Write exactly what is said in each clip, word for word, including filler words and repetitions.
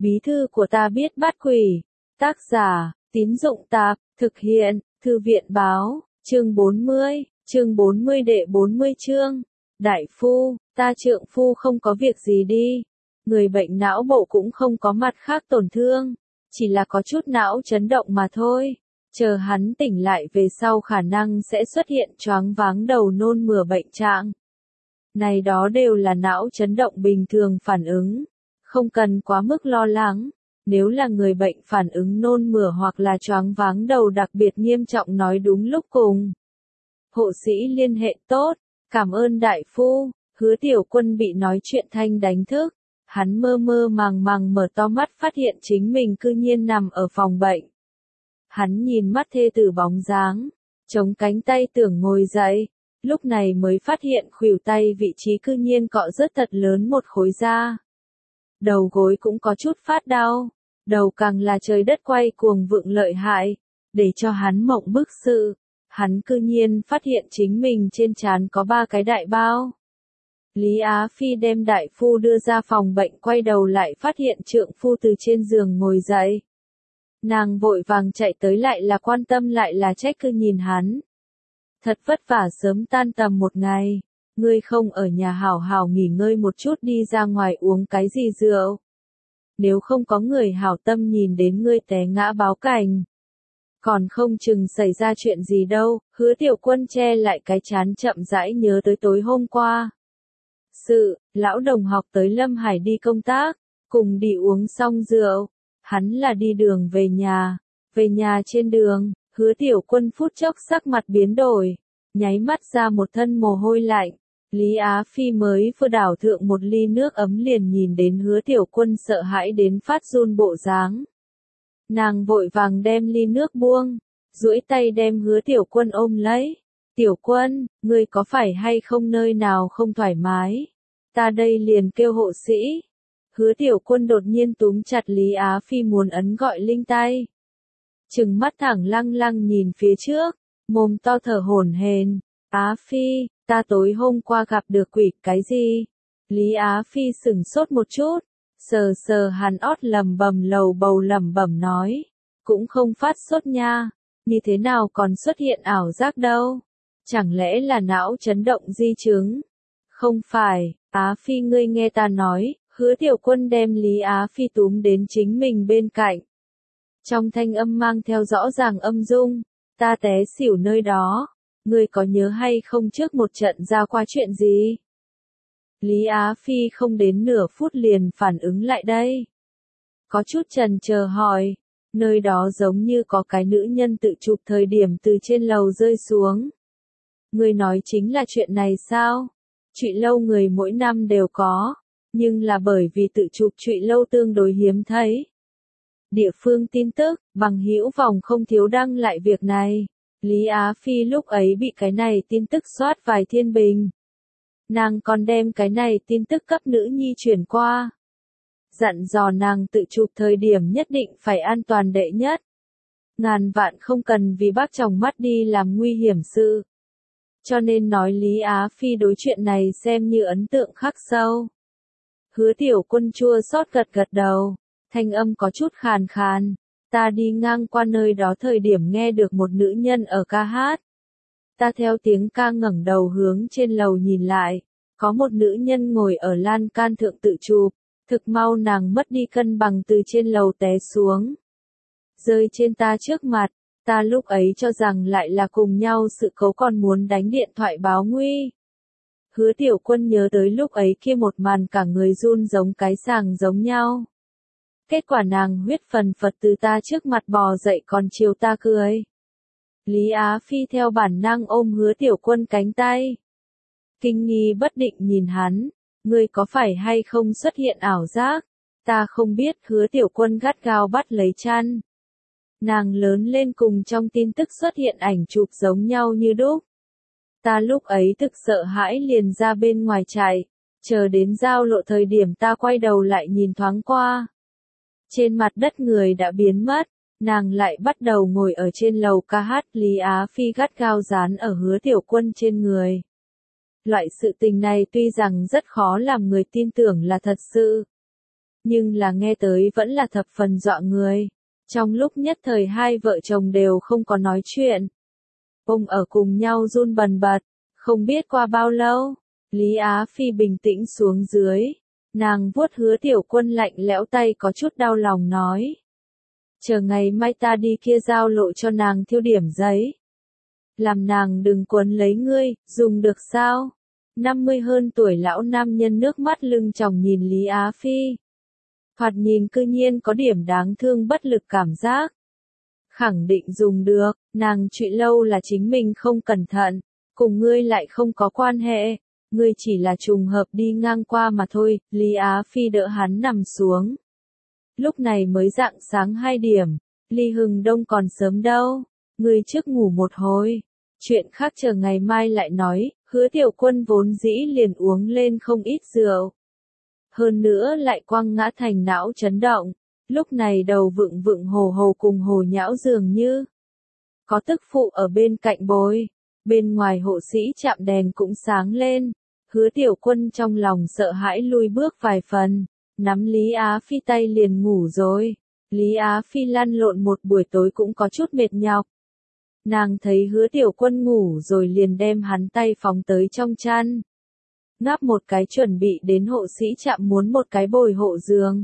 Bí thư của ta biết bắt quỷ. Tác giả, Tín Dụng Tạp, thực hiện, Thư viện Báo, chương bốn mươi, chương bốn mươi đệ bốn mươi chương. Đại phu, ta trượng phu không có việc gì đi. Người bệnh não bộ cũng không có mặt khác tổn thương, chỉ là có chút não chấn động mà thôi. Chờ hắn tỉnh lại về sau khả năng sẽ xuất hiện choáng váng đầu nôn mửa bệnh trạng. Này đó đều là não chấn động bình thường phản ứng, không cần quá mức lo lắng. Nếu là người bệnh phản ứng nôn mửa hoặc là choáng váng đầu đặc biệt nghiêm trọng nói đúng lúc cùng. Hộ sĩ liên hệ tốt, cảm ơn đại phu. Hứa Tiểu Quân bị nói chuyện thanh đánh thức, hắn mơ mơ màng màng mở to mắt phát hiện chính mình cư nhiên nằm ở phòng bệnh. Hắn nhìn mắt thê tử bóng dáng, chống cánh tay tưởng ngồi dậy, lúc này mới phát hiện khuỷu tay vị trí cư nhiên cọ rất thật lớn một khối da. Đầu gối cũng có chút phát đau, đầu càng là trời đất quay cuồng vượng lợi hại, để cho hắn mộng bức sự. Hắn cư nhiên phát hiện chính mình trên trán có ba cái đại bao. Lý Á Phi đem đại phu đưa ra phòng bệnh quay đầu lại phát hiện trượng phu từ trên giường ngồi dậy. Nàng vội vàng chạy tới lại là quan tâm lại là trách cứ nhìn hắn. Thật vất vả sớm tan tầm một ngày, ngươi không ở nhà hảo hảo nghỉ ngơi một chút đi ra ngoài uống cái gì rượu. Nếu không có người hảo tâm nhìn đến ngươi té ngã báo cảnh. Còn không chừng xảy ra chuyện gì đâu. Hứa Tiểu Quân che lại cái trán chậm rãi nhớ tới tối hôm qua. Sự, lão đồng học tới Lâm Hải đi công tác, cùng đi uống xong rượu. Hắn là đi đường về nhà, về nhà trên đường, Hứa Tiểu Quân phút chốc sắc mặt biến đổi, nháy mắt ra một thân mồ hôi lạnh. Lý Á Phi mới vừa đảo thượng một ly nước ấm liền nhìn đến Hứa Tiểu Quân sợ hãi đến phát run bộ dáng. Nàng vội vàng đem ly nước buông, duỗi tay đem Hứa Tiểu Quân ôm lấy. Tiểu Quân, ngươi có phải hay không nơi nào không thoải mái? Ta đây liền kêu hộ sĩ. Hứa Tiểu Quân đột nhiên túm chặt Lý Á Phi muốn ấn gọi linh tay. Trừng mắt thẳng lăng lăng nhìn phía trước, mồm to thở hổn hển. Á Phi, ta tối hôm qua gặp được quỷ cái gì? Lý Á Phi sửng sốt một chút, sờ sờ hàn ót lầm bầm lầu bầu lẩm bẩm nói. Cũng không phát sốt nha, như thế nào còn xuất hiện ảo giác đâu? Chẳng lẽ là não chấn động di chứng? Không phải, Á Phi ngươi nghe ta nói. Hứa Tiểu Quân đem Lý Á Phi túm đến chính mình bên cạnh. Trong thanh âm mang theo rõ ràng âm dung, ta té xỉu nơi đó, ngươi có nhớ hay không trước một trận ra qua chuyện gì? Lý Á Phi không đến nửa phút liền phản ứng lại đây. Có chút chần chờ hỏi, nơi đó giống như có cái nữ nhân tự chụp thời điểm từ trên lầu rơi xuống. Ngươi nói chính là chuyện này sao? Trụy lâu người mỗi năm đều có. Nhưng là bởi vì tự chụp trụy lâu tương đối hiếm thấy. Địa phương tin tức, bằng hữu vòng không thiếu đăng lại việc này. Lý Á Phi lúc ấy bị cái này tin tức soát vài thiên bình. Nàng còn đem cái này tin tức cấp nữ nhi chuyển qua. Dặn dò nàng tự chụp thời điểm nhất định phải an toàn đệ nhất. Ngàn vạn không cần vì bác chồng mắt đi làm nguy hiểm sự. Cho nên nói Lý Á Phi đối chuyện này xem như ấn tượng khắc sâu. Hứa Tiểu Quân chua xót gật gật đầu, thanh âm có chút khàn khàn. Ta đi ngang qua nơi đó thời điểm nghe được một nữ nhân ở ca hát. Ta theo tiếng ca ngẩng đầu hướng trên lầu nhìn lại, có một nữ nhân ngồi ở lan can thượng tự chụp, thực mau nàng mất đi cân bằng từ trên lầu té xuống. Rơi trên ta trước mặt, ta lúc ấy cho rằng lại là cùng nhau sự cố còn muốn đánh điện thoại báo nguy. Hứa Tiểu Quân nhớ tới lúc ấy kia một màn cả người run giống cái sàng giống nhau. Kết quả nàng huyết phần phật từ ta trước mặt bò dậy còn chiều ta cười. Lý Á Phi theo bản năng ôm Hứa Tiểu Quân cánh tay. Kinh nghi bất định nhìn hắn, ngươi có phải hay không xuất hiện ảo giác? Ta không biết. Hứa Tiểu Quân gắt gao bắt lấy chăn. Nàng lớn lên cùng trong tin tức xuất hiện ảnh chụp giống nhau như đúc. Ta lúc ấy thực sợ hãi liền ra bên ngoài chạy, chờ đến giao lộ thời điểm ta quay đầu lại nhìn thoáng qua. Trên mặt đất người đã biến mất, nàng lại bắt đầu ngồi ở trên lầu ca hát. Lý Á Phi gắt gao dán ở Hứa Tiểu Quân trên người. Loại sự tình này tuy rằng rất khó làm người tin tưởng là thật sự. nhưng là nghe tới vẫn là thập phần dọa người. Trong lúc nhất thời hai vợ chồng đều không có nói chuyện. Ông ở cùng nhau run bần bật, không biết qua bao lâu, Lý Á Phi bình tĩnh xuống dưới. Nàng vuốt Hứa Tiểu Quân lạnh lẽo tay có chút đau lòng nói. Chờ ngày mai ta đi kia giao lộ cho nàng thiêu điểm giấy. Làm nàng đừng quấn lấy ngươi, dùng được sao? Năm mươi hơn tuổi lão nam nhân nước mắt lưng tròng nhìn Lý Á Phi. Thoạt nhìn cư nhiên có điểm đáng thương bất lực cảm giác. Khẳng định dùng được, nàng trụy lâu là chính mình không cẩn thận, cùng ngươi lại không có quan hệ, ngươi chỉ là trùng hợp đi ngang qua mà thôi. Lý Á Phi đỡ hắn nằm xuống. Lúc này mới rạng sáng hai điểm, ly hừng đông còn sớm đâu, ngươi trước ngủ một hồi, chuyện khác chờ ngày mai lại nói. Hứa Tiểu Quân vốn dĩ liền uống lên không ít rượu. Hơn nữa lại quăng ngã thành não chấn động, lúc này đầu vựng vựng hồ hồ cùng hồ nhão dường như. Có tức phụ ở bên cạnh bồi, bên ngoài hộ sĩ chạm đèn cũng sáng lên, Hứa Tiểu Quân trong lòng sợ hãi lui bước vài phần, nắm Lý Á Phi tay liền ngủ rồi. Lý Á Phi lăn lộn một buổi tối cũng có chút mệt nhọc. Nàng thấy Hứa Tiểu Quân ngủ rồi liền đem hắn tay phóng tới trong chăn. Ngáp một cái chuẩn bị đến hộ sĩ trạm muốn một cái bồi hộ giường.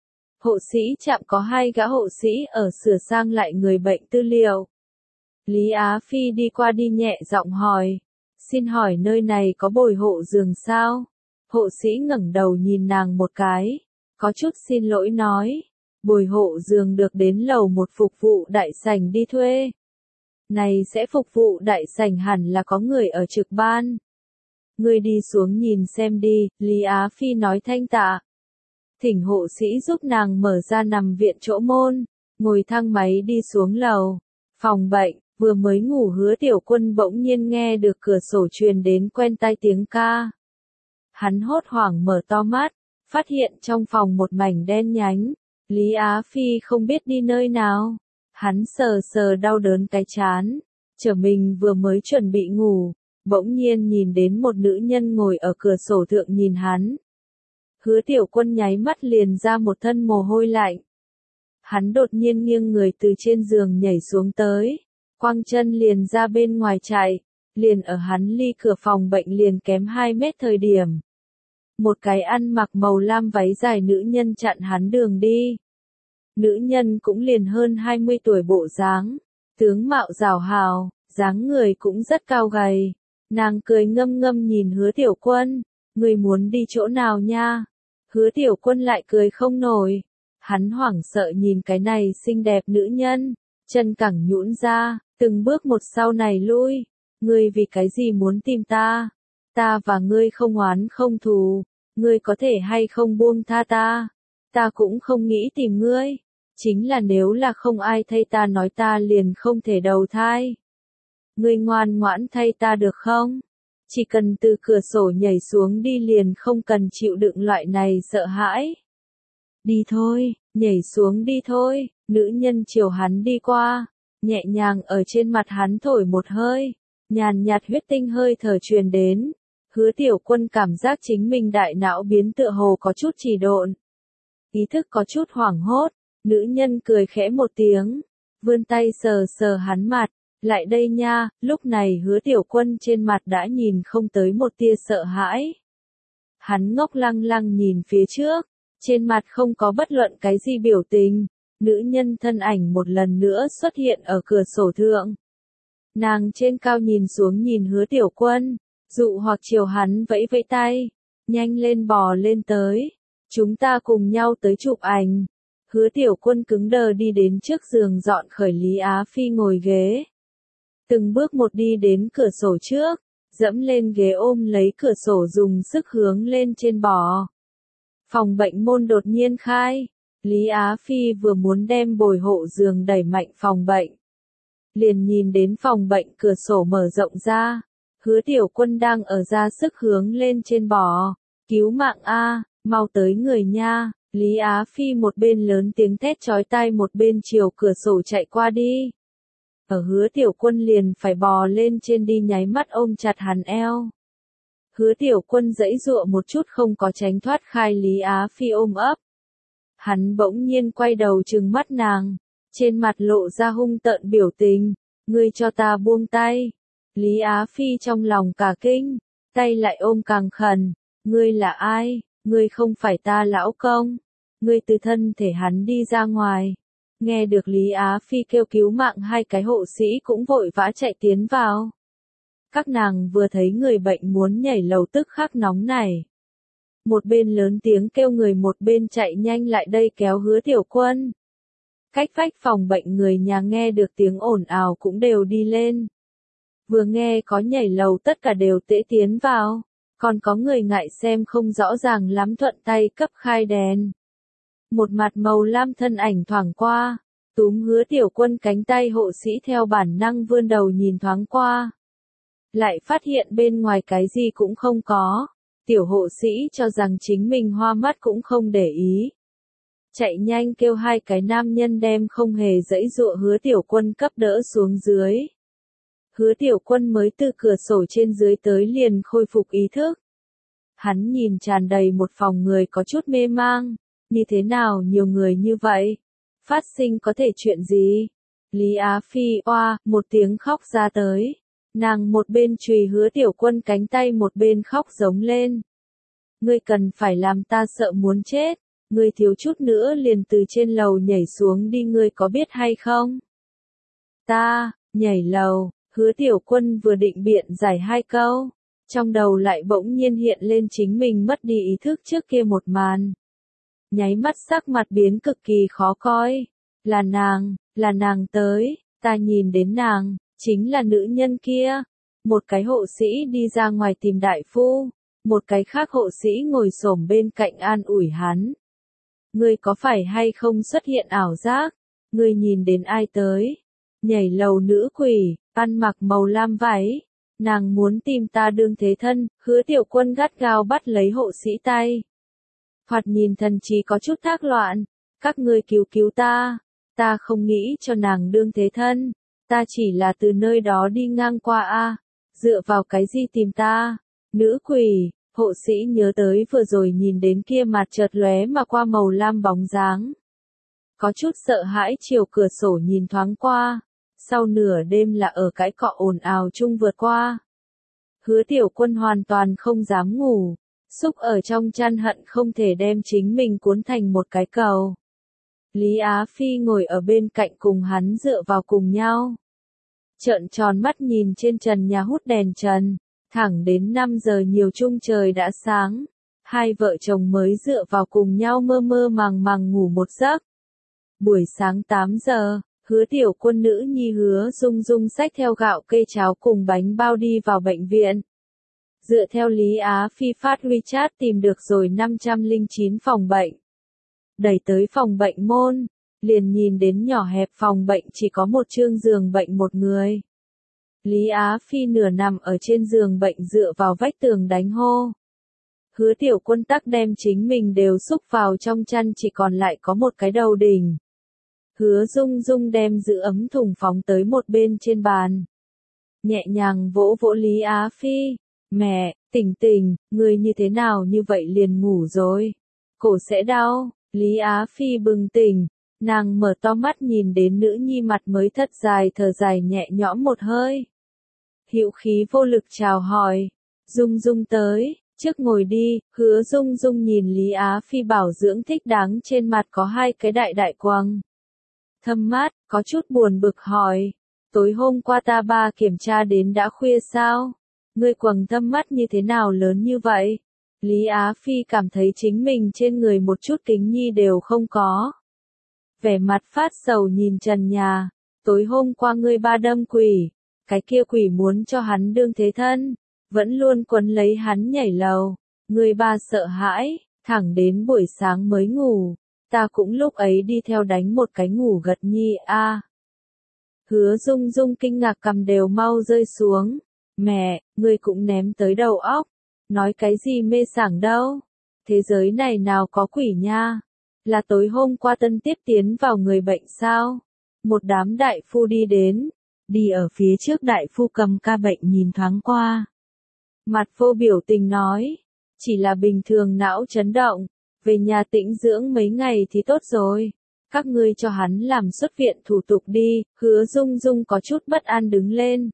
Hộ sĩ trạm có hai gã hộ sĩ ở sửa sang lại người bệnh tư liệu. Lý Á Phi đi qua đi nhẹ giọng hỏi. Xin hỏi nơi này có bồi hộ giường sao? Hộ sĩ ngẩng đầu nhìn nàng một cái. Có chút xin lỗi nói. Bồi hộ giường được đến lầu một phục vụ đại sảnh đi thuê. Này sẽ phục vụ đại sảnh hẳn là có người ở trực ban. Ngươi đi xuống nhìn xem đi, Lý Á Phi nói thanh tạ. Thỉnh hộ sĩ giúp nàng mở ra nằm viện chỗ môn, ngồi thang máy đi xuống lầu. Phòng bệnh, vừa mới ngủ Hứa Tiểu Quân bỗng nhiên nghe được cửa sổ truyền đến quen tai tiếng ca. Hắn hốt hoảng mở to mắt, phát hiện trong phòng một mảnh đen nhánh. Lý Á Phi không biết đi nơi nào. Hắn sờ sờ đau đớn cái chán, chờ mình vừa mới chuẩn bị ngủ, bỗng nhiên nhìn đến một nữ nhân ngồi ở cửa sổ thượng nhìn hắn. Hứa Tiểu Quân nháy mắt liền ra một thân mồ hôi lạnh. Hắn đột nhiên nghiêng người từ trên giường nhảy xuống tới, quăng chân liền ra bên ngoài chạy, liền ở hắn ly cửa phòng bệnh liền kém hai mét thời điểm. Một cái ăn mặc màu lam váy dài nữ nhân chặn hắn đường đi. Nữ nhân cũng liền hơn hai mươi tuổi bộ dáng, tướng mạo rào hào, dáng người cũng rất cao gầy. Nàng cười ngâm ngâm nhìn Hứa Tiểu Quân, người muốn đi chỗ nào nha? Hứa Tiểu Quân lại cười không nổi. Hắn hoảng sợ nhìn cái này xinh đẹp nữ nhân, chân cẳng nhũn ra, từng bước một sau này lui. Ngươi vì cái gì muốn tìm ta? Ta và ngươi không oán không thù, ngươi có thể hay không buông tha ta? Ta cũng không nghĩ tìm ngươi. Chính là nếu là không ai thay ta nói ta liền không thể đầu thai. Ngươi ngoan ngoãn thay ta được không? Chỉ cần từ cửa sổ nhảy xuống đi liền không cần chịu đựng loại này sợ hãi. Đi thôi, nhảy xuống đi thôi, nữ nhân chiều hắn đi qua, nhẹ nhàng ở trên mặt hắn thổi một hơi, nhàn nhạt huyết tinh hơi thở truyền đến. Hứa Tiểu Quân cảm giác chính mình đại não biến tựa hồ có chút trì độn. Ý thức có chút hoảng hốt. Nữ nhân cười khẽ một tiếng, vươn tay sờ sờ hắn mặt, lại đây nha. Lúc này Hứa Tiểu Quân trên mặt đã nhìn không tới một tia sợ hãi. Hắn ngốc lăng lăng nhìn phía trước, trên mặt không có bất luận cái gì biểu tình. Nữ nhân thân ảnh một lần nữa xuất hiện ở cửa sổ thượng. Nàng trên cao nhìn xuống nhìn Hứa Tiểu Quân, dụ hoặc chiều hắn vẫy vẫy tay, nhanh lên bò lên tới, chúng ta cùng nhau tới chụp ảnh. Hứa Tiểu Quân cứng đờ đi đến trước giường dọn khởi Lý Á Phi ngồi ghế. Từng bước một đi đến cửa sổ trước, dẫm lên ghế ôm lấy cửa sổ dùng sức hướng lên trên bò. Phòng bệnh môn đột nhiên khai, Lý Á Phi vừa muốn đem bồi hộ giường đẩy mạnh phòng bệnh. Liền nhìn đến phòng bệnh cửa sổ mở rộng ra, Hứa Tiểu Quân đang ở ra sức hướng lên trên bò. Cứu mạng a, mau tới người nha. Lý Á Phi một bên lớn tiếng thét chói tai một bên chiều cửa sổ chạy qua đi. Ở Hứa Tiểu Quân liền phải bò lên trên đi nháy mắt ôm chặt hắn eo. Hứa Tiểu Quân giãy giụa một chút không có tránh thoát khai Lý Á Phi ôm ấp. Hắn bỗng nhiên quay đầu trừng mắt nàng, trên mặt lộ ra hung tợn biểu tình, ngươi cho ta buông tay. Lý Á Phi trong lòng cả kinh, tay lại ôm càng khẩn, ngươi là ai, ngươi không phải ta lão công, ngươi từ thân thể hắn đi ra ngoài. Nghe được Lý Á Phi kêu cứu mạng, hai cái hộ sĩ cũng vội vã chạy tiến vào. Các nàng vừa thấy người bệnh muốn nhảy lầu tức khắc nóng nảy. Một bên lớn tiếng kêu người, một bên chạy nhanh lại đây kéo Hứa Tiểu Quân. Cách vách phòng bệnh người nhà nghe được tiếng ồn ào cũng đều đi lên. Vừa nghe có nhảy lầu tất cả đều tễ tiến vào, còn có người ngại xem không rõ ràng lắm thuận tay cấp khai đèn. Một mặt màu lam thân ảnh thoảng qua, túm Hứa Tiểu Quân cánh tay, hộ sĩ theo bản năng vươn đầu nhìn thoáng qua. Lại phát hiện bên ngoài cái gì cũng không có, tiểu hộ sĩ cho rằng chính mình hoa mắt cũng không để ý. Chạy nhanh kêu hai cái nam nhân đem không hề dãy dụa Hứa Tiểu Quân cấp đỡ xuống dưới. Hứa Tiểu Quân mới từ cửa sổ trên dưới tới liền khôi phục ý thức. Hắn nhìn tràn đầy một phòng người có chút mê mang, như thế nào nhiều người như vậy? Phát sinh có thể chuyện gì? Lý Á Phi oa, một tiếng khóc ra tới. Nàng một bên chùy Hứa Tiểu Quân cánh tay một bên khóc giống lên. Ngươi cần phải làm ta sợ muốn chết, ngươi thiếu chút nữa liền từ trên lầu nhảy xuống đi, ngươi có biết hay không? Ta, nhảy lầu, Hứa Tiểu Quân vừa định biện giải hai câu, trong đầu lại bỗng nhiên hiện lên chính mình mất đi ý thức trước kia một màn. Nháy mắt sắc mặt biến cực kỳ khó coi, là nàng, là nàng tới, ta nhìn đến nàng, chính là nữ nhân kia. Một cái hộ sĩ đi ra ngoài tìm đại phu, một cái khác hộ sĩ ngồi xổm bên cạnh an ủi hắn. Ngươi có phải hay không xuất hiện ảo giác? Ngươi nhìn đến ai tới? Nhảy lầu nữ quỷ, ăn mặc màu lam váy. Nàng muốn tìm ta đương thế thân. Hứa Tiểu Quân gắt gao bắt lấy hộ sĩ tay. Thoạt nhìn thần trí có chút thác loạn. Các ngươi cứu cứu ta. Ta không nghĩ cho nàng đương thế thân. Ta chỉ là từ nơi đó đi ngang qua a. Dựa vào cái gì tìm ta? Nữ quỷ. Hộ sĩ nhớ tới vừa rồi nhìn đến kia mặt chợt lóe mà qua màu lam bóng dáng. Có chút sợ hãi chiều cửa sổ nhìn thoáng qua. Sau nửa đêm là ở cái cọ ồn ào chung vượt qua. Hứa Tiểu Quân hoàn toàn không dám ngủ. Xúc ở trong chăn hận không thể đem chính mình cuốn thành một cái cầu. Lý Á Phi ngồi ở bên cạnh cùng hắn dựa vào cùng nhau. Trợn tròn mắt nhìn trên trần nhà hút đèn trần. Thẳng đến năm giờ nhiều chung trời đã sáng. Hai vợ chồng mới dựa vào cùng nhau mơ mơ màng màng ngủ một giấc. Buổi sáng tám giờ, Hứa Tiểu Quân nữ nhi Hứa Dung Dung xách theo gạo cây cháo cùng bánh bao đi vào bệnh viện. Dựa theo Lý Á Phi phát WeChat tìm được rồi năm trăm lẻ chín phòng bệnh. Đẩy tới phòng bệnh môn, liền nhìn đến nhỏ hẹp phòng bệnh chỉ có một chương giường bệnh một người. Lý Á Phi nửa nằm ở trên giường bệnh dựa vào vách tường đánh hô. Hứa Tiểu Quân tắc đem chính mình đều xúc vào trong chăn, chỉ còn lại có một cái đầu đỉnh. Hứa Dung Dung đem giữ ấm thùng phóng tới một bên trên bàn. Nhẹ nhàng vỗ vỗ Lý Á Phi. Mẹ, tỉnh tỉnh, người như thế nào như vậy liền ngủ rồi? Cổ sẽ đau. Lý Á Phi bừng tỉnh. Nàng mở to mắt nhìn đến nữ nhi mặt mới thất dài thở dài nhẹ nhõm một hơi. Hữu khí vô lực chào hỏi. Dung Dung tới, trước ngồi đi. Hứa Dung Dung nhìn Lý Á Phi bảo dưỡng thích đáng trên mặt có hai cái đại đại quầng thâm mát, có chút buồn bực hỏi. Tối hôm qua ta ba kiểm tra đến đã khuya sao? Ngươi quầng thâm mắt như thế nào lớn như vậy? Lý Á Phi cảm thấy chính mình trên người một chút kính nhi đều không có. Vẻ mặt phát sầu nhìn trần nhà. Tối hôm qua ngươi ba đâm quỷ. Cái kia quỷ muốn cho hắn đương thế thân. Vẫn luôn quấn lấy hắn nhảy lầu. Ngươi ba sợ hãi, thẳng đến buổi sáng mới ngủ. Ta cũng lúc ấy đi theo đánh một cái ngủ gật nhi a. À. Hứa Dung Dung kinh ngạc cầm đều mau rơi xuống. Mẹ, ngươi cũng ném tới đầu óc. Nói cái gì mê sảng đâu. Thế giới này nào có quỷ nha. Là tối hôm qua tân tiếp tiến vào người bệnh sao? Một đám đại phu đi đến. Đi ở phía trước đại phu cầm ca bệnh nhìn thoáng qua. Mặt vô biểu tình nói. Chỉ là bình thường não chấn động. về nhà tĩnh dưỡng mấy ngày thì tốt rồi. Các ngươi cho hắn làm xuất viện thủ tục đi, Hứa Dung Dung có chút bất an đứng lên.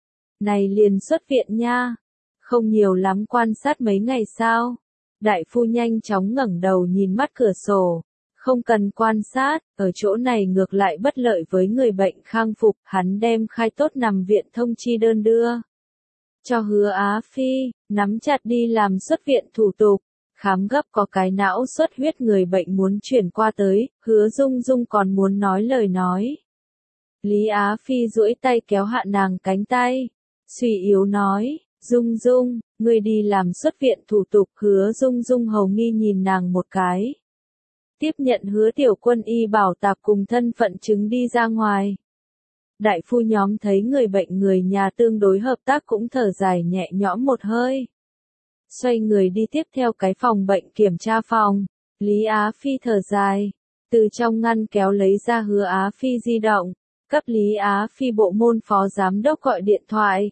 Này liền xuất viện nha, không nhiều lắm quan sát mấy ngày sao? Đại phu nhanh chóng ngẩng đầu nhìn mắt cửa sổ. Không cần quan sát, ở chỗ này ngược lại bất lợi với người bệnh khang phục, hắn đem khai tốt nằm viện thông chi đơn đưa. Cho Hứa Á Phi, nắm chặt đi làm xuất viện thủ tục, khám gấp có cái não xuất huyết người bệnh muốn chuyển qua tới, Hứa Dung Dung còn muốn nói lời nói. Lý Á Phi duỗi tay kéo hạ nàng cánh tay, suy yếu nói, Dung Dung, ngươi đi làm xuất viện thủ tục, Hứa Dung Dung hầu nghi nhìn nàng một cái. Tiếp nhận Hứa Tiểu Quân y bảo tạp cùng thân phận chứng đi ra ngoài. Đại phu nhóm thấy người bệnh người nhà tương đối hợp tác cũng thở dài nhẹ nhõm một hơi. Xoay người đi tiếp theo cái phòng bệnh kiểm tra phòng. Lý Á Phi thở dài, từ trong ngăn kéo lấy ra Hứa Á Phi di động, cấp Lý Á Phi bộ môn phó giám đốc gọi điện thoại.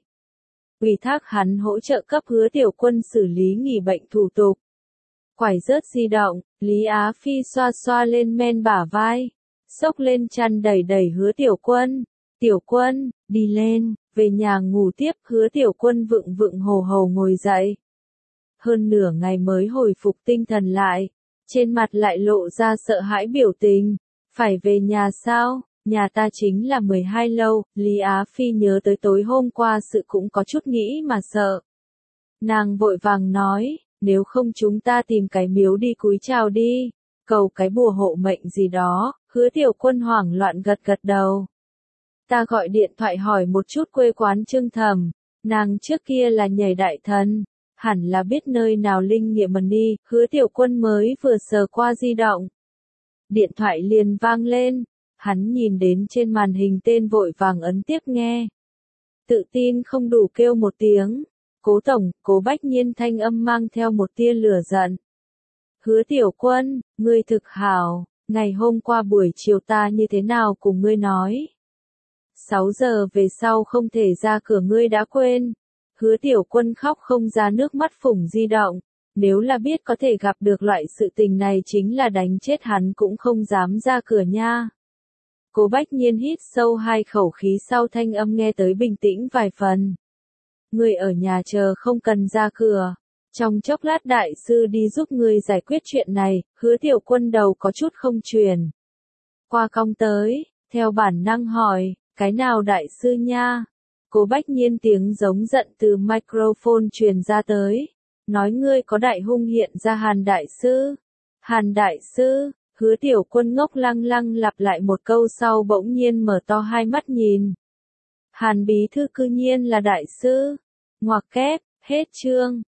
Ủy thác hắn hỗ trợ cấp Hứa Tiểu Quân xử lý nghỉ bệnh thủ tục. Quải rớt di động, Lý Á Phi xoa xoa lên men bả vai, xốc lên chăn đẩy đẩy Hứa Tiểu Quân. Tiểu Quân, đi lên, về nhà ngủ tiếp. Hứa Tiểu Quân vựng vựng hồ hồ ngồi dậy. Hơn nửa ngày mới hồi phục tinh thần lại, trên mặt lại lộ ra sợ hãi biểu tình. Phải về nhà sao? Nhà ta chính là mười hai lâu. Lý Á Phi nhớ tới tối hôm qua sự cũng có chút nghĩ mà sợ. Nàng vội vàng nói, nếu không chúng ta tìm cái miếu đi cúi chào đi, cầu cái bùa hộ mệnh gì đó. Hứa Tiểu Quân hoảng loạn gật gật đầu. Ta gọi điện thoại hỏi một chút quê quán Trương Thẩm, nàng trước kia là nhảy đại thần, hẳn là biết nơi nào linh nghiệm mần đi. Hứa Tiểu Quân mới vừa sờ qua di động, điện thoại liền vang lên, hắn nhìn đến trên màn hình tên vội vàng ấn tiếp nghe. Tự tin không đủ kêu một tiếng, Cố tổng, Cố Bách Nhiên thanh âm mang theo một tia lửa giận. Hứa Tiểu Quân, ngươi thực hảo, ngày hôm qua buổi chiều ta như thế nào cùng ngươi nói. sáu giờ về sau không thể ra cửa ngươi đã quên. Hứa Tiểu Quân khóc không ra nước mắt phủng di động. Nếu là biết có thể gặp được loại sự tình này chính là đánh chết hắn cũng không dám ra cửa nha. Cố Bách Nhiên hít sâu hai khẩu khí sau thanh âm nghe tới bình tĩnh vài phần. Ngươi ở nhà chờ không cần ra cửa. Trong chốc lát đại sư đi giúp ngươi giải quyết chuyện này. Hứa Tiểu Quân đầu có chút không truyền. Qua cong tới, theo bản năng hỏi. Cái nào đại sư nha? Cố Bách Nhiên tiếng giống giận từ microphone truyền ra tới. Nói ngươi có đại hung hiện ra Hàn đại sư. Hàn đại sư, Hứa Tiểu Quân ngốc lăng lăng lặp lại một câu sau bỗng nhiên mở to hai mắt nhìn. Hàn bí thư cư nhiên là đại sư. Ngoặc kép, hết chương.